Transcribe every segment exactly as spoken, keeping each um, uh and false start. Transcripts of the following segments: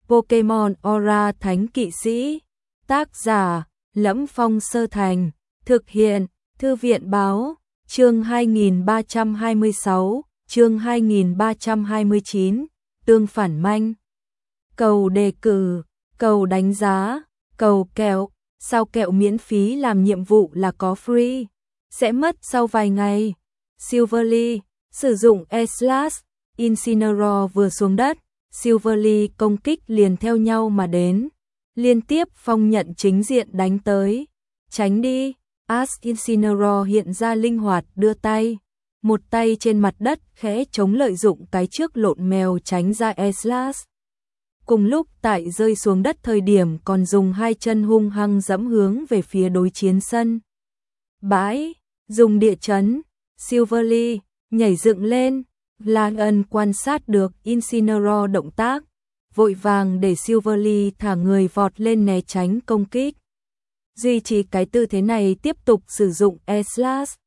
Pokemon Aura Thánh Kỵ Sĩ. Tác giả: Lẫm Phong Sơ Thành. Thực hiện: Thư viện báo. Chương hai nghìn ba trăm hai mươi sáu, chương hai nghìn ba trăm hai mươi chín, tương phản manh. Cầu đề cử, cầu đánh giá, cầu kẹo, sao kẹo miễn phí làm nhiệm vụ là có free, sẽ mất sau vài ngày. Silverly, sử dụng E-Slash, Incineroar vừa xuống đất, Silverly công kích liền theo nhau mà đến, liên tiếp phong nhận chính diện đánh tới. Tránh đi. Ash Incineroar hiện ra linh hoạt đưa tay, một tay trên mặt đất khẽ chống lợi dụng cái trước lộn mèo tránh ra E-Slash. Cùng lúc tại rơi xuống đất thời điểm còn dùng hai chân hung hăng dẫm hướng về phía đối chiến sân. Bãi, dùng địa chấn, Silverly, nhảy dựng lên, Lan quan sát được Incineroar động tác, vội vàng để Silverly thả người vọt lên né tránh công kích. Duy trì cái tư thế này tiếp tục sử dụng E-Slash.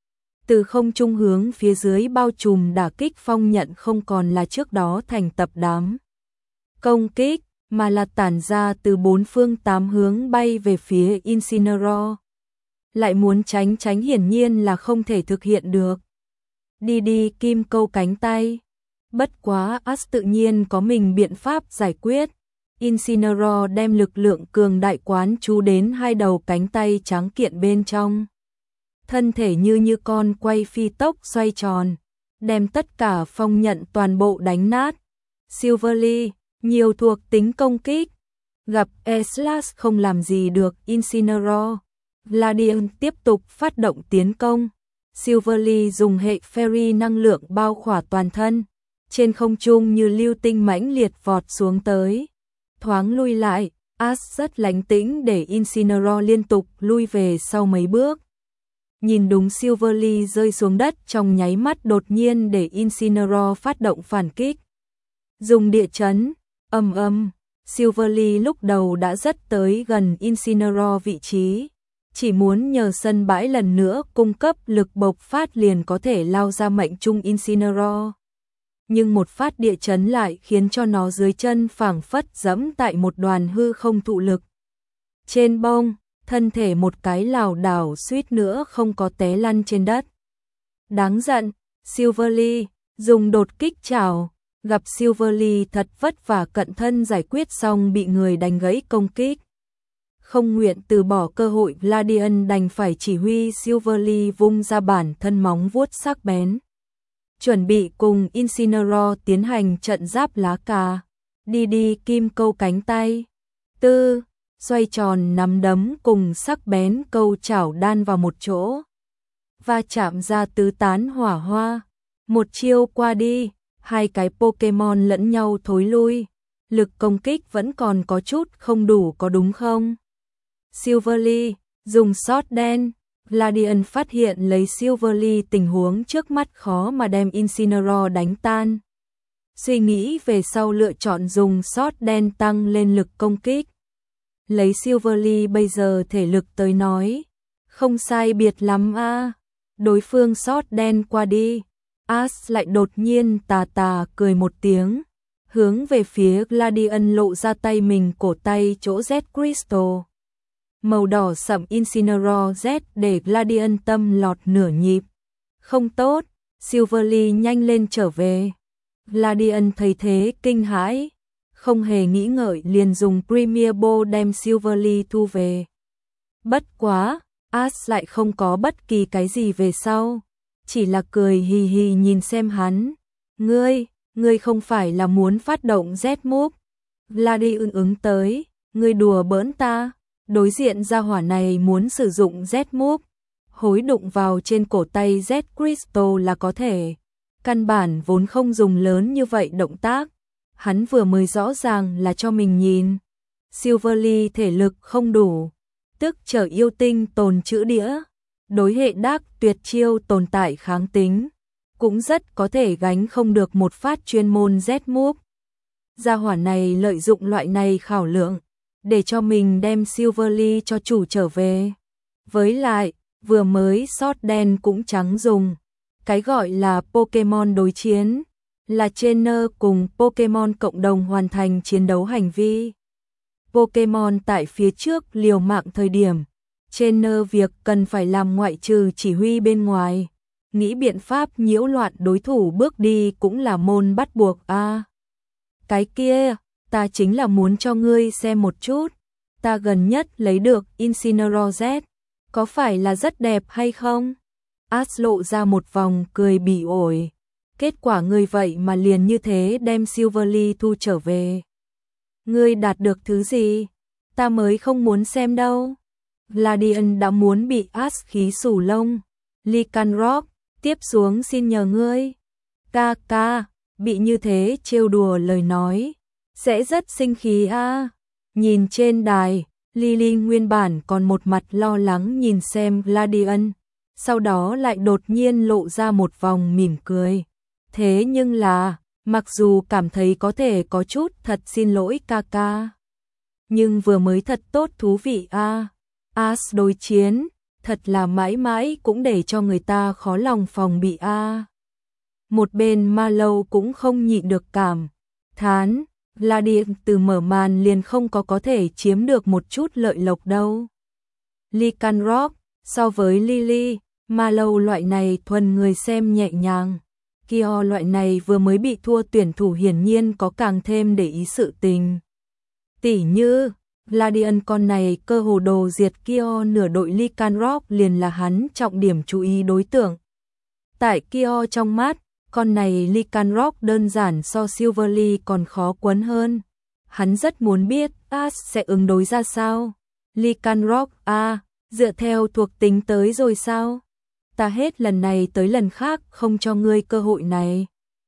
Từ không trung hướng phía dưới bao trùm đả kích phong nhận không còn là trước đó thành tập đám công kích, mà là tản ra từ bốn phương tám hướng bay về phía Incineroar. Lại muốn tránh tránh hiển nhiên là không thể thực hiện được. Đi đi kim câu cánh tay. Bất quá Ash tự nhiên có mình biện pháp giải quyết. Incineroar đem lực lượng cường đại quán chú đến hai đầu cánh tay trắng kiện bên trong. Thân thể như như con quay phi tốc xoay tròn, đem tất cả phong nhận toàn bộ đánh nát. Silverly, nhiều thuộc tính công kích. Gặp E-Slash không làm gì được Incineroar. Gladion tiếp tục phát động tiến công. Silverly dùng hệ Fairy năng lượng bao khỏa toàn thân. Trên không trung như lưu tinh mãnh liệt vọt xuống tới. Thoáng lui lại, Ash rất lánh tĩnh để Incineroar liên tục lui về sau mấy bước. Nhìn đúng Silverly rơi xuống đất trong nháy mắt đột nhiên để Incineroar phát động phản kích. Dùng địa chấn, ầm ầm, Silverly lúc đầu đã rất tới gần Incineroar vị trí. Chỉ muốn nhờ sân bãi lần nữa cung cấp lực bộc phát liền có thể lao ra mệnh trung Incineroar. Nhưng một phát địa chấn lại khiến cho nó dưới chân phảng phất dẫm tại một đoàn hư không thụ lực. Trên bông, thân thể một cái lảo đảo suýt nữa không có té lăn trên đất. Đáng giận, Silverly, dùng đột kích chảo, gặp Silverly thật vất vả cận thân giải quyết xong bị người đánh gãy công kích. Không nguyện từ bỏ cơ hội, Gladion đành phải chỉ huy Silverly vung ra bản thân móng vuốt sắc bén. Chuẩn bị cùng Incineroar tiến hành trận giáp lá cà. Đi đi kim câu cánh tay. Tư, xoay tròn nắm đấm cùng sắc bén câu chảo đan vào một chỗ. Va chạm ra tứ tán hỏa hoa. Một chiêu qua đi, hai cái Pokemon lẫn nhau thối lui. Lực công kích vẫn còn có chút không đủ có đúng không? Silverly, dùng sót đen. Gladion phát hiện lấy Silverly tình huống trước mắt khó mà đem Incineroar đánh tan. Suy nghĩ về sau lựa chọn dùng sót đen tăng lên lực công kích. Lấy Silverly bây giờ thể lực tới nói, không sai biệt lắm a. À. Đối phương sót đen qua đi, Ash lại đột nhiên tà tà cười một tiếng, hướng về phía Gladion lộ ra tay mình cổ tay chỗ Z Crystal. Màu đỏ sậm Incineroar Z để Gladion tâm lọt nửa nhịp. Không tốt, Silverly nhanh lên trở về. Gladion thấy thế kinh hãi, không hề nghĩ ngợi liền dùng Premier Ball đem Silverly thu về. Bất quá, Ash lại không có bất kỳ cái gì về sau, chỉ là cười hì hì nhìn xem hắn. Ngươi, ngươi không phải là muốn phát động Z-Move. Gladion ứng tới, ngươi đùa bỡn ta. Đối diện gia hỏa này muốn sử dụng Z-Move, hối đụng vào trên cổ tay Z Crystal là có thể. Căn bản vốn không dùng lớn như vậy động tác, hắn vừa mới rõ ràng là cho mình nhìn. Silverly thể lực không đủ, tức trở yêu tinh tồn trữ đĩa, đối hệ đắc tuyệt chiêu tồn tại kháng tính, cũng rất có thể gánh không được một phát chuyên môn Z-Move. Gia hỏa này lợi dụng loại này khảo lượng, để cho mình đem Silverly cho chủ trở về. Với lại, vừa mới sót đen cũng trắng dùng. Cái gọi là Pokemon đối chiến, là trainer cùng Pokemon cộng đồng hoàn thành chiến đấu hành vi. Pokemon tại phía trước liều mạng thời điểm, trainer việc cần phải làm ngoại trừ chỉ huy bên ngoài, nghĩ biện pháp nhiễu loạn đối thủ bước đi cũng là môn bắt buộc a. À, cái kia, ta chính là muốn cho ngươi xem một chút, ta gần nhất lấy được Incineroar Z, có phải là rất đẹp hay không? Ash lộ ra một vòng cười bỉ ổi. Kết quả ngươi vậy mà liền như thế đem Silverly thu trở về. Ngươi đạt được thứ gì? Ta mới không muốn xem đâu. Gladian đã muốn bị Ash khí xù lông. Lycanroc, tiếp xuống xin nhờ ngươi. Ca ca, bị như thế trêu đùa lời nói, sẽ rất sinh khí a. À. Nhìn trên đài, Lily nguyên bản còn một mặt lo lắng nhìn xem Gladian, sau đó lại đột nhiên lộ ra một vòng mỉm cười. Thế nhưng là, mặc dù cảm thấy có thể có chút thật xin lỗi ca ca, nhưng vừa mới thật tốt thú vị a. À. Ash đối chiến, thật là mãi mãi cũng để cho người ta khó lòng phòng bị a. À. Một bên Marlowe cũng không nhịn được cảm thán, Gladian từ mở màn liền không có có thể chiếm được một chút lợi lộc đâu. Lycanroc, so với Lily, Marlowe loại này thuần người xem nhẹ nhàng. Kyo loại này vừa mới bị thua tuyển thủ hiển nhiên có càng thêm để ý sự tình. Tỉ như, Gladian con này cơ hồ đồ diệt Kyo nửa đội Lycanroc liền là hắn trọng điểm chú ý đối tượng. Tại Kyo trong mắt, con này Lycanroc đơn giản so Silverly còn khó quấn hơn. Hắn rất muốn biết Ash sẽ ứng đối ra sao. Lycanroc a, à, dựa theo thuộc tính tới rồi sao? Ta hết lần này tới lần khác không cho ngươi cơ hội này.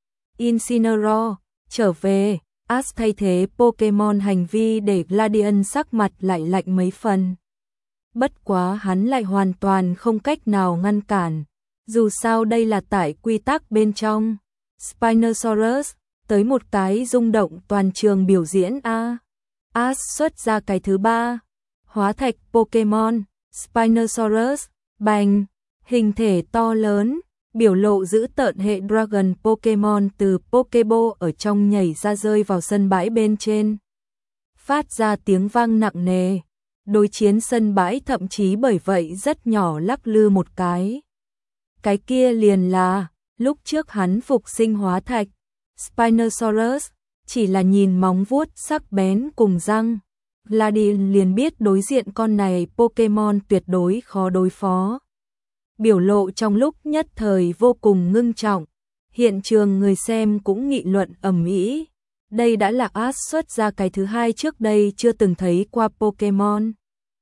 Incineroar, trở về, Ash thay thế Pokemon hành vi để Gladian sắc mặt lại lạnh mấy phần. Bất quá hắn lại hoàn toàn không cách nào ngăn cản. Dù sao đây là tại quy tắc bên trong. Spinosaurus, tới một cái rung động toàn trường biểu diễn a. Ash xuất ra cái thứ ba. Hóa thạch Pokemon, Spinosaurus, bành, hình thể to lớn, biểu lộ giữ tợn hệ Dragon Pokemon từ Pokeball ở trong nhảy ra rơi vào sân bãi bên trên. Phát ra tiếng vang nặng nề. Đối chiến sân bãi thậm chí bởi vậy rất nhỏ lắc lư một cái. Cái kia liền là, lúc trước hắn phục sinh hóa thạch, Spinosaurus, chỉ là nhìn móng vuốt sắc bén cùng răng. Gladian liền biết đối diện con này Pokemon tuyệt đối khó đối phó. Biểu lộ trong lúc nhất thời vô cùng ngưng trọng, hiện trường người xem cũng nghị luận ầm ĩ. Đây đã là Ash xuất ra cái thứ hai trước đây chưa từng thấy qua Pokemon.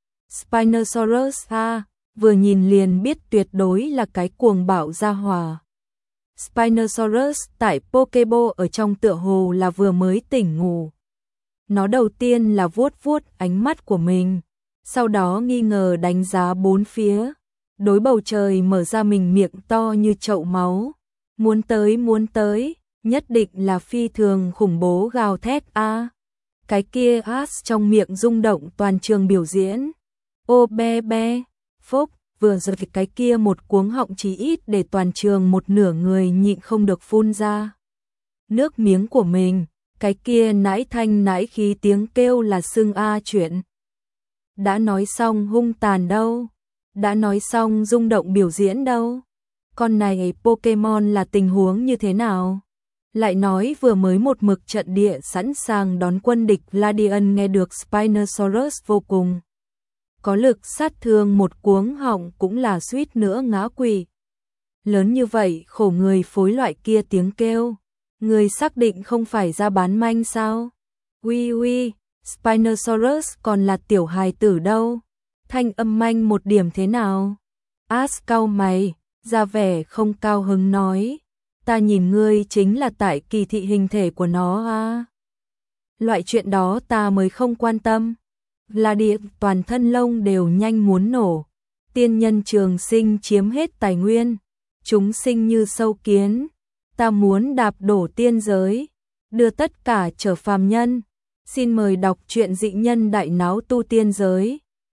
Spinosaurus a, vừa nhìn liền biết tuyệt đối là cái cuồng bạo gia hỏa. Spinosaurus tại Pokeball ở trong tựa hồ là vừa mới tỉnh ngủ. Nó đầu tiên là vuốt vuốt ánh mắt của mình, sau đó nghi ngờ đánh giá bốn phía, đối bầu trời mở ra mình miệng to như chậu máu. Muốn tới muốn tới, nhất định là phi thường khủng bố gào thét a. À. Cái kia Ash trong miệng rung động toàn trường biểu diễn. Ô be be, phúc, vừa rồi cái kia một cuống họng chí ít để toàn trường một nửa người nhịn không được phun ra nước miếng của mình. Cái kia nãi thanh nãi khí tiếng kêu là xưng a chuyện. Đã nói xong hung tàn đâu, đã nói xong rung động biểu diễn đâu. Con này Pokemon là tình huống như thế nào? Lại nói vừa mới một mực trận địa sẵn sàng đón quân địch. Gladian nghe được Spinosaurus vô cùng có lực sát thương, một cuống họng cũng là suýt nữa ngã quỵ. Lớn như vậy khổ người phối loại kia tiếng kêu, người xác định không phải ra bán manh sao? Ui ui, Spinosaurus còn là tiểu hài tử đâu, thanh âm manh một điểm thế nào? Ash cau mày, ra vẻ không cao hứng nói, ta nhìn ngươi chính là tại kỳ thị hình thể của nó à? Loại chuyện đó ta mới không quan tâm. Gladian toàn thân lông đều nhanh muốn nổ. Tiên nhân trường sinh chiếm hết tài nguyên, chúng sinh như sâu kiến. Ta muốn đạp đổ tiên giới, đưa tất cả trở phàm nhân. Xin mời đọc truyện Dị Nhân Đại Náo Tu Tiên Giới.